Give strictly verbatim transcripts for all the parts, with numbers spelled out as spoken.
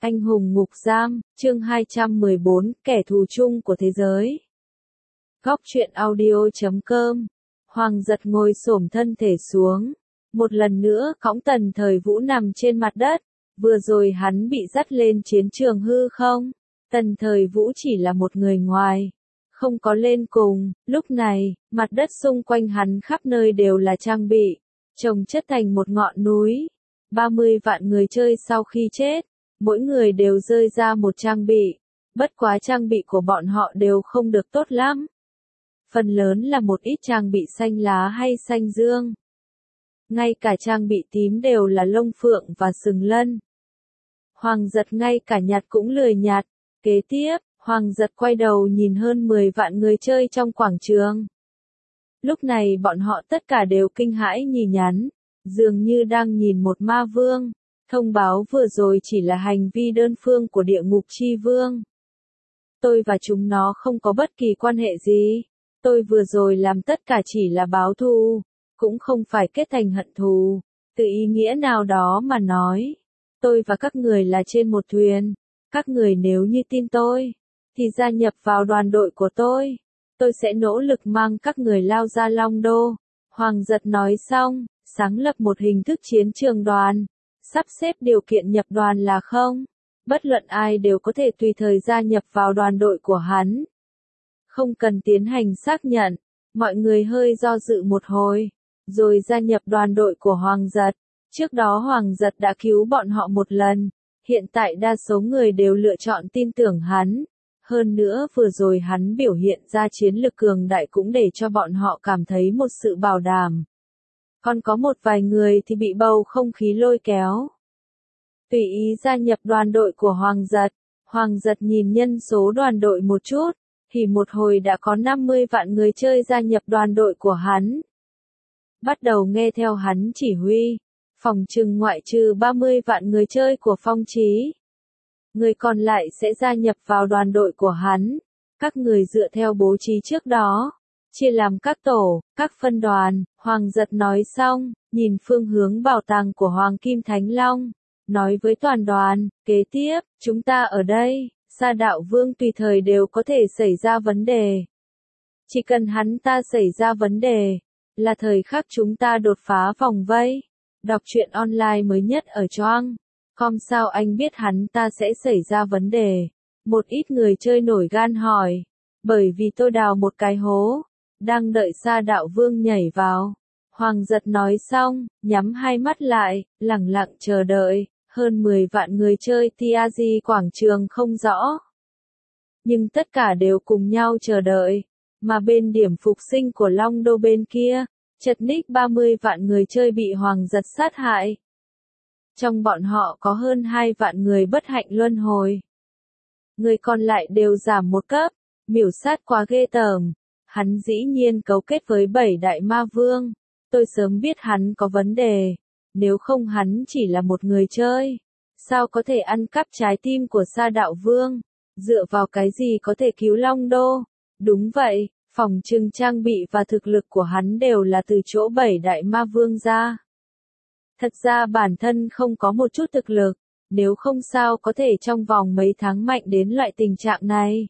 Anh hùng ngục giam, chương hai trăm mười bốn, kẻ thù chung của thế giới. Góc truyện audio chấm com. Hoàng Giật ngồi xổm thân thể xuống. Một lần nữa cõng Tần Thời Vũ nằm trên mặt đất. Vừa rồi hắn bị dắt lên chiến trường hư không? Tần Thời Vũ chỉ là một người ngoài. Không có lên cùng, lúc này, mặt đất xung quanh hắn khắp nơi đều là trang bị. Chồng chất thành một ngọn núi. ba mươi vạn người chơi sau khi chết. Mỗi người đều rơi ra một trang bị. Bất quá trang bị của bọn họ đều không được tốt lắm. Phần lớn là một ít trang bị xanh lá hay xanh dương. Ngay cả trang bị tím đều là lông phượng và sừng lân. Hoàng Giật ngay cả nhặt cũng lười nhặt. Kế tiếp, Hoàng Giật quay đầu nhìn hơn mười vạn người chơi trong quảng trường. Lúc này bọn họ tất cả đều kinh hãi nhì nhắn, dường như đang nhìn một ma vương. Thông báo vừa rồi chỉ là hành vi đơn phương của địa ngục chi vương. Tôi và chúng nó không có bất kỳ quan hệ gì. Tôi vừa rồi làm tất cả chỉ là báo thù, cũng không phải kết thành hận thù. Từ ý nghĩa nào đó mà nói, tôi và các người là trên một thuyền. Các người nếu như tin tôi, thì gia nhập vào đoàn đội của tôi. Tôi sẽ nỗ lực mang các người lao ra Long Đô. Hoàng Giật nói xong, sáng lập một hình thức chiến trường đoàn. Sắp xếp điều kiện nhập đoàn là không. Bất luận ai đều có thể tùy thời gia nhập vào đoàn đội của hắn. Không cần tiến hành xác nhận. Mọi người hơi do dự một hồi. Rồi gia nhập đoàn đội của Hoàng Giật. Trước đó Hoàng Giật đã cứu bọn họ một lần. Hiện tại đa số người đều lựa chọn tin tưởng hắn. Hơn nữa vừa rồi hắn biểu hiện ra chiến lực cường đại cũng để cho bọn họ cảm thấy một sự bảo đảm. Còn có một vài người thì bị bầu không khí lôi kéo. Tùy ý gia nhập đoàn đội của Hoàng Giật. Hoàng Giật nhìn nhân số đoàn đội một chút, thì một hồi đã có năm mươi vạn người chơi gia nhập đoàn đội của hắn. Bắt đầu nghe theo hắn chỉ huy. Phòng trừng ngoại trừ ba mươi vạn người chơi của Phong Chí. Người còn lại sẽ gia nhập vào đoàn đội của hắn. Các người dựa theo bố trí trước đó. Chia làm các tổ, các phân đoàn. Hoàng Giật nói xong, nhìn phương hướng bảo tàng của Hoàng Kim Thánh Long. Nói với toàn đoàn, kế tiếp, chúng ta ở đây, Sa Đạo Vương tùy thời đều có thể xảy ra vấn đề. Chỉ cần hắn ta xảy ra vấn đề, là thời khắc chúng ta đột phá vòng vây. Đọc truyện online mới nhất ở Choang. Com sao anh biết hắn ta sẽ xảy ra vấn đề? Một ít người chơi nổi gan hỏi. Bởi vì tôi đào một cái hố. Đang đợi Sa Đạo Vương nhảy vào. Hoàng Giật nói xong, nhắm hai mắt lại, lẳng lặng chờ đợi. Hơn mười vạn người chơi tê rờ quảng trường không rõ. Nhưng tất cả đều cùng nhau chờ đợi. Mà bên điểm phục sinh của Long Đô bên kia, chật ních ba mươi vạn người chơi bị Hoàng Giật sát hại. Trong bọn họ có hơn hai vạn người bất hạnh luân hồi. Người còn lại đều giảm một cấp, miểu sát quá ghê tởm. Hắn dĩ nhiên cấu kết với bảy đại ma vương. Tôi sớm biết hắn có vấn đề. Nếu không hắn chỉ là một người chơi. Sao có thể ăn cắp trái tim của Sa Đạo Vương? Dựa vào cái gì có thể cứu Long Đô? Đúng vậy, phòng trừng trang bị và thực lực của hắn đều là từ chỗ bảy đại ma vương ra. Thật ra bản thân không có một chút thực lực. Nếu không sao có thể trong vòng mấy tháng mạnh đến loại tình trạng này.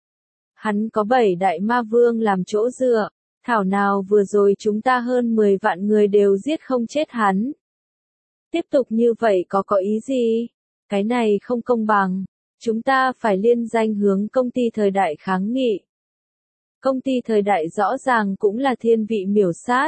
Hắn có bảy đại ma vương làm chỗ dựa. Thảo nào vừa rồi chúng ta hơn mười vạn người đều giết không chết hắn. Tiếp tục như vậy có có ý gì? Cái này không công bằng. Chúng ta phải liên danh hướng công ty thời đại kháng nghị. Công ty thời đại rõ ràng cũng là thiên vị miểu sát.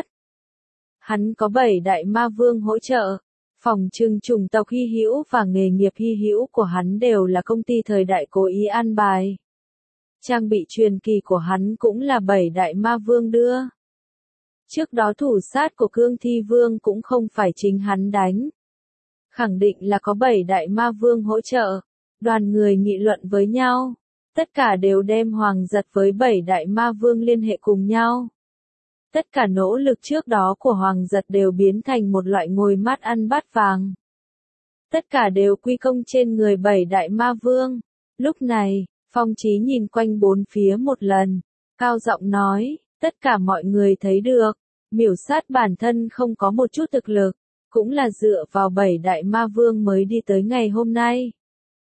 Hắn có bảy đại ma vương hỗ trợ. Phòng trừng chủng tộc hy hữu và nghề nghiệp hy hữu của hắn đều là công ty thời đại cố ý an bài. Trang bị truyền kỳ của hắn cũng là bảy đại ma vương đưa. Trước đó thủ sát của Cương Thi Vương cũng không phải chính hắn đánh. Khẳng định là có bảy đại ma vương hỗ trợ. Đoàn người nghị luận với nhau. Tất cả đều đem Hoàng Giật với bảy đại ma vương liên hệ cùng nhau. Tất cả nỗ lực trước đó của Hoàng Giật đều biến thành một loại ngồi mắt ăn bát vàng. Tất cả đều quy công trên người bảy đại ma vương. Lúc này, Phong Chí nhìn quanh bốn phía một lần. Cao giọng nói, tất cả mọi người thấy được. Miểu sát bản thân không có một chút thực lực. Cũng là dựa vào bảy đại ma vương mới đi tới ngày hôm nay.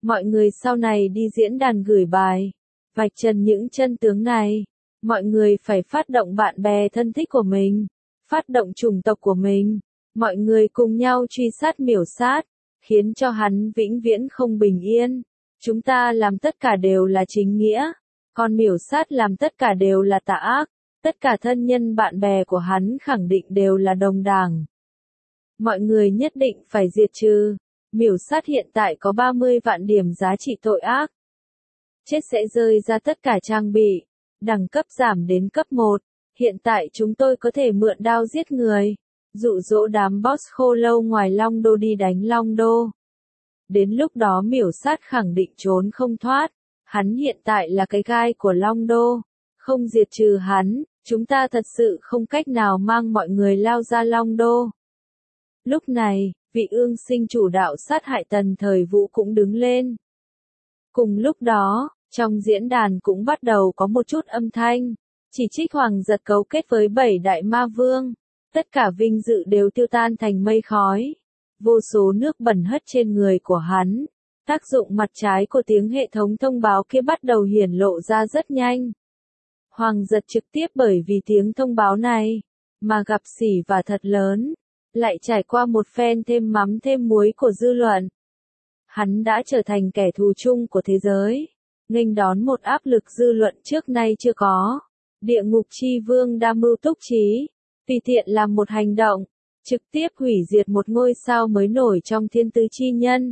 Mọi người sau này đi diễn đàn gửi bài, vạch trần những chân tướng này. Mọi người phải phát động bạn bè thân thích của mình, phát động chủng tộc của mình. Mọi người cùng nhau truy sát Miểu Sát, khiến cho hắn vĩnh viễn không bình yên. Chúng ta làm tất cả đều là chính nghĩa, còn Miểu Sát làm tất cả đều là tà ác. Tất cả thân nhân bạn bè của hắn khẳng định đều là đồng đảng. Mọi người nhất định phải diệt trừ. Miểu Sát hiện tại có ba mươi vạn điểm giá trị tội ác. Chết sẽ rơi ra tất cả trang bị. Đẳng cấp giảm đến cấp một. Hiện tại chúng tôi có thể mượn đao giết người. Dụ dỗ đám boss khô lâu ngoài Long Đô đi đánh Long Đô. Đến lúc đó Miểu Sát khẳng định trốn không thoát. Hắn hiện tại là cái gai của Long Đô. Không diệt trừ hắn, chúng ta thật sự không cách nào mang mọi người lao ra Long Đô. Lúc này, vị ương sinh chủ đạo sát hại Tần Thời Vũ cũng đứng lên. Cùng lúc đó, trong diễn đàn cũng bắt đầu có một chút âm thanh, chỉ trích Hoàng Giật cấu kết với bảy đại ma vương. Tất cả vinh dự đều tiêu tan thành mây khói. Vô số nước bẩn hất trên người của hắn. Tác dụng mặt trái của tiếng hệ thống thông báo kia bắt đầu hiển lộ ra rất nhanh. Hoàng Giật trực tiếp bởi vì tiếng thông báo này, mà gặp sỉ vả thật lớn, lại trải qua một phen thêm mắm thêm muối của dư luận. Hắn đã trở thành kẻ thù chung của thế giới, nghênh đón một áp lực dư luận trước nay chưa có. Địa ngục chi vương đa mưu túc trí, tùy tiện làm một hành động, trực tiếp hủy diệt một ngôi sao mới nổi trong thiên tứ chi nhân.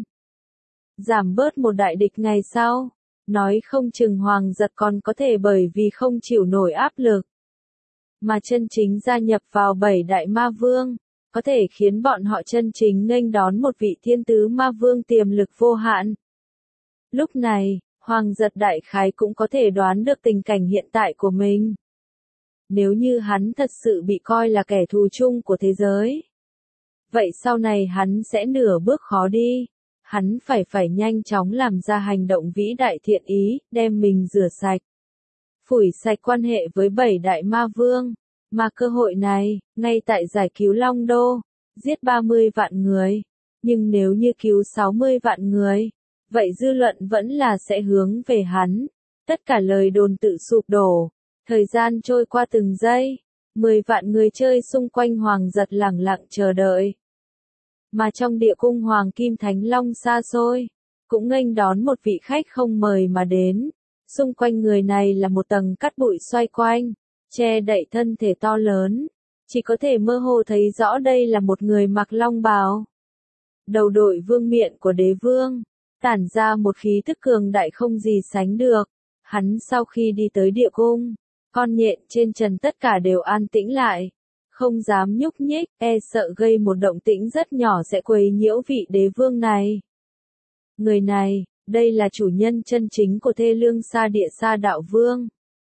Giảm bớt một đại địch ngày sau. Nói không chừng Hoàng Giật còn có thể bởi vì không chịu nổi áp lực, mà chân chính gia nhập vào bảy đại ma vương, có thể khiến bọn họ chân chính nghênh đón một vị thiên tứ ma vương tiềm lực vô hạn. Lúc này, Hoàng Giật đại khái cũng có thể đoán được tình cảnh hiện tại của mình. Nếu như hắn thật sự bị coi là kẻ thù chung của thế giới, vậy sau này hắn sẽ nửa bước khó đi. Hắn phải phải nhanh chóng làm ra hành động vĩ đại thiện ý, đem mình rửa sạch. Phủi sạch quan hệ với bảy đại ma vương. Mà cơ hội này, ngay tại giải cứu Long Đô, giết ba mươi vạn người. Nhưng nếu như cứu sáu mươi vạn người, vậy dư luận vẫn là sẽ hướng về hắn. Tất cả lời đồn tự sụp đổ. Thời gian trôi qua từng giây. Mười vạn người chơi xung quanh Hoàng Giật lẳng lặng chờ đợi. Mà trong địa cung Hoàng Kim Thánh Long xa xôi, cũng nghênh đón một vị khách không mời mà đến. Xung quanh người này là một tầng cát bụi xoay quanh, che đậy thân thể to lớn. Chỉ có thể mơ hồ thấy rõ đây là một người mặc long bào. Đầu đội vương miện của đế vương, tản ra một khí tức cường đại không gì sánh được. Hắn sau khi đi tới địa cung, con nhện trên trần tất cả đều an tĩnh lại. Không dám nhúc nhích, e sợ gây một động tĩnh rất nhỏ sẽ quấy nhiễu vị đế vương này. Người này, đây là chủ nhân chân chính của Thê Lương Sa Địa Sa Đạo Vương.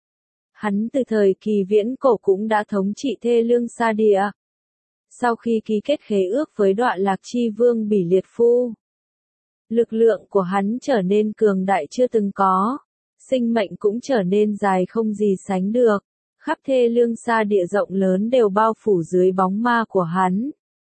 Hắn từ thời kỳ viễn cổ cũng đã thống trị Thê Lương Sa Địa. Sau khi ký kết khế ước với Đoạ Lạc Chi Vương Bỉ Liệt Phu, lực lượng của hắn trở nên cường đại chưa từng có, sinh mệnh cũng trở nên dài không gì sánh được. Khắp Thê Lương Sa Địa rộng lớn đều bao phủ dưới bóng ma của hắn.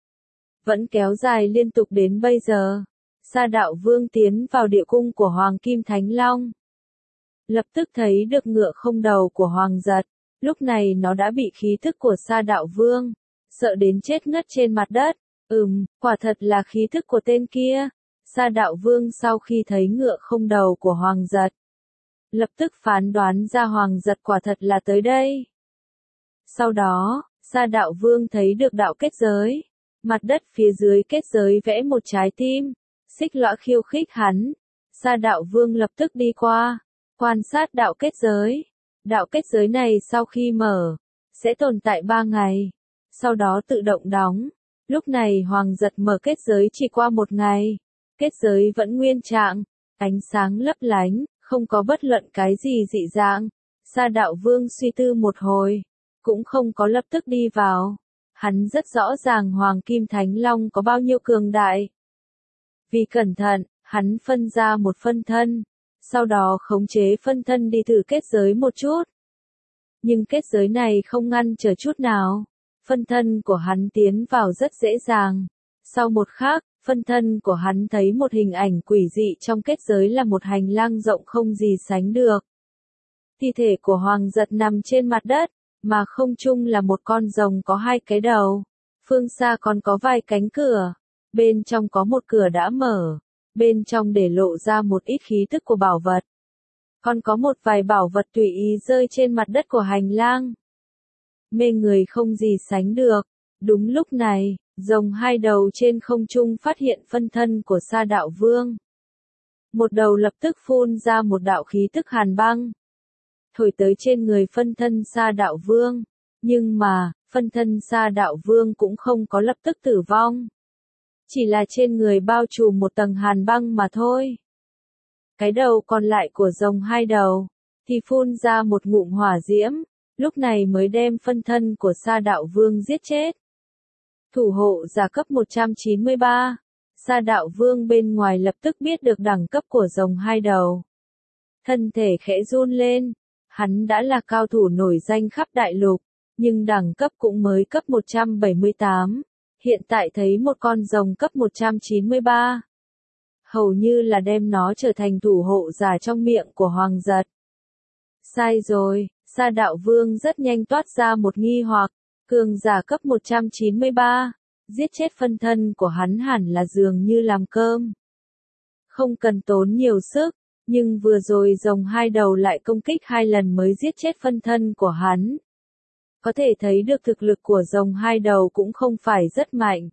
Vẫn kéo dài liên tục đến bây giờ. Sa Đạo Vương tiến vào địa cung của Hoàng Kim Thánh Long. Lập tức thấy được ngựa không đầu của Hoàng Giật. Lúc này nó đã bị khí thức của Sa Đạo Vương sợ đến chết ngất trên mặt đất. Ừm, quả thật là khí thức của tên kia. Sa Đạo Vương sau khi thấy ngựa không đầu của Hoàng Giật, lập tức phán đoán ra Hoàng Giật quả thật là tới đây. Sau đó, Sa Đạo Vương thấy được đạo kết giới. Mặt đất phía dưới kết giới vẽ một trái tim. Xích Lõa khiêu khích hắn. Sa Đạo Vương lập tức đi qua, quan sát đạo kết giới. Đạo kết giới này sau khi mở, sẽ tồn tại ba ngày. Sau đó tự động đóng. Lúc này Hoàng Giật mở kết giới chỉ qua một ngày. Kết giới vẫn nguyên trạng, ánh sáng lấp lánh, không có bất luận cái gì dị dạng. Sa Đạo Vương suy tư một hồi, cũng không có lập tức đi vào. Hắn rất rõ ràng Hoàng Kim Thánh Long có bao nhiêu cường đại. Vì cẩn thận, hắn phân ra một phân thân, sau đó khống chế phân thân đi thử kết giới một chút. Nhưng kết giới này không ngăn trở chút nào. Phân thân của hắn tiến vào rất dễ dàng. Sau một khắc, phân thân của hắn thấy một hình ảnh quỷ dị trong kết giới là một hành lang rộng không gì sánh được. Thi thể của Hoàng Giật nằm trên mặt đất, mà không trung là một con rồng có hai cái đầu. Phương xa còn có vài cánh cửa, bên trong có một cửa đã mở, bên trong để lộ ra một ít khí tức của bảo vật. Còn có một vài bảo vật tùy ý rơi trên mặt đất của hành lang. Mê người không gì sánh được. Đúng lúc này, rồng hai đầu trên không trung phát hiện phân thân của Sa Đạo Vương. Một đầu lập tức phun ra một đạo khí tức hàn băng, thổi tới trên người phân thân Sa Đạo Vương. Nhưng mà, phân thân Sa Đạo Vương cũng không có lập tức tử vong. Chỉ là trên người bao trùm một tầng hàn băng mà thôi. Cái đầu còn lại của rồng hai đầu, thì phun ra một ngụm hỏa diễm, lúc này mới đem phân thân của Sa Đạo Vương giết chết. Thủ hộ giả cấp một trăm chín mươi ba, Sa Đạo Vương bên ngoài lập tức biết được đẳng cấp của rồng hai đầu. Thân thể khẽ run lên, hắn đã là cao thủ nổi danh khắp đại lục, nhưng đẳng cấp cũng mới cấp một trăm bảy mươi tám, hiện tại thấy một con rồng cấp một trăm chín mươi ba. Hầu như là đem nó trở thành thủ hộ giả trong miệng của Hoàng Giật. Sai rồi, Sa Đạo Vương rất nhanh toát ra một nghi hoặc, cường giả cấp một trăm chín mươi ba, giết chết phân thân của hắn hẳn là dường như làm cơm. Không cần tốn nhiều sức, nhưng vừa rồi rồng hai đầu lại công kích hai lần mới giết chết phân thân của hắn. Có thể thấy được thực lực của rồng hai đầu cũng không phải rất mạnh.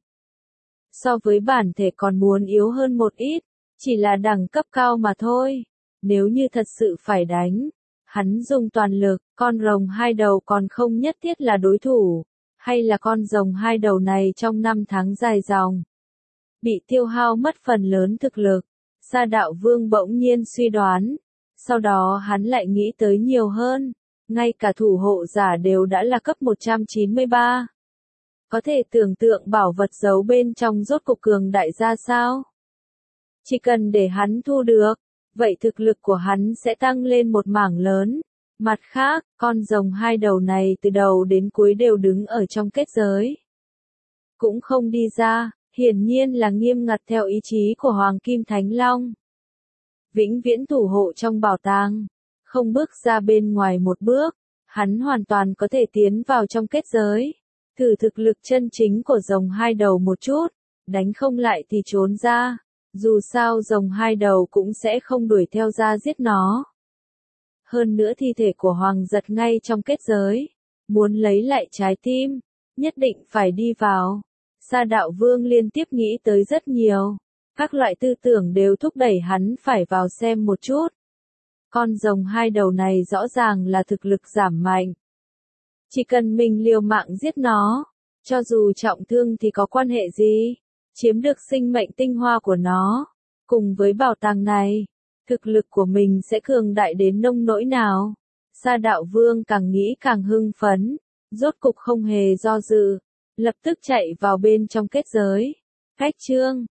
So với bản thể còn muốn yếu hơn một ít, chỉ là đẳng cấp cao mà thôi. Nếu như thật sự phải đánh, hắn dùng toàn lực, con rồng hai đầu còn không nhất thiết là đối thủ, hay là con rồng hai đầu này trong năm tháng dài dòng, bị tiêu hao mất phần lớn thực lực. Sa Đạo Vương bỗng nhiên suy đoán, sau đó hắn lại nghĩ tới nhiều hơn, ngay cả thủ hộ giả đều đã là cấp một trăm chín mươi ba. Có thể tưởng tượng bảo vật giấu bên trong rốt cục cường đại ra sao? Chỉ cần để hắn thu được, vậy thực lực của hắn sẽ tăng lên một mảng lớn. Mặt khác, con rồng hai đầu này từ đầu đến cuối đều đứng ở trong kết giới, cũng không đi ra, hiển nhiên là nghiêm ngặt theo ý chí của Hoàng Kim Thánh Long. Vĩnh viễn thủ hộ trong bảo tàng, không bước ra bên ngoài một bước, hắn hoàn toàn có thể tiến vào trong kết giới, thử thực lực chân chính của rồng hai đầu một chút, đánh không lại thì trốn ra, dù sao rồng hai đầu cũng sẽ không đuổi theo ra giết nó. Hơn nữa thi thể của Hoàng Giật ngay trong kết giới, muốn lấy lại trái tim, nhất định phải đi vào. Sa Đạo Vương liên tiếp nghĩ tới rất nhiều, các loại tư tưởng đều thúc đẩy hắn phải vào xem một chút. Con rồng hai đầu này rõ ràng là thực lực giảm mạnh. Chỉ cần mình liều mạng giết nó, cho dù trọng thương thì có quan hệ gì, chiếm được sinh mệnh tinh hoa của nó, cùng với bảo tàng này, thực lực của mình sẽ cường đại đến nông nỗi nào. Sa Đạo Vương càng nghĩ càng hưng phấn, rốt cục không hề do dự, lập tức chạy vào bên trong kết giới. Cách chương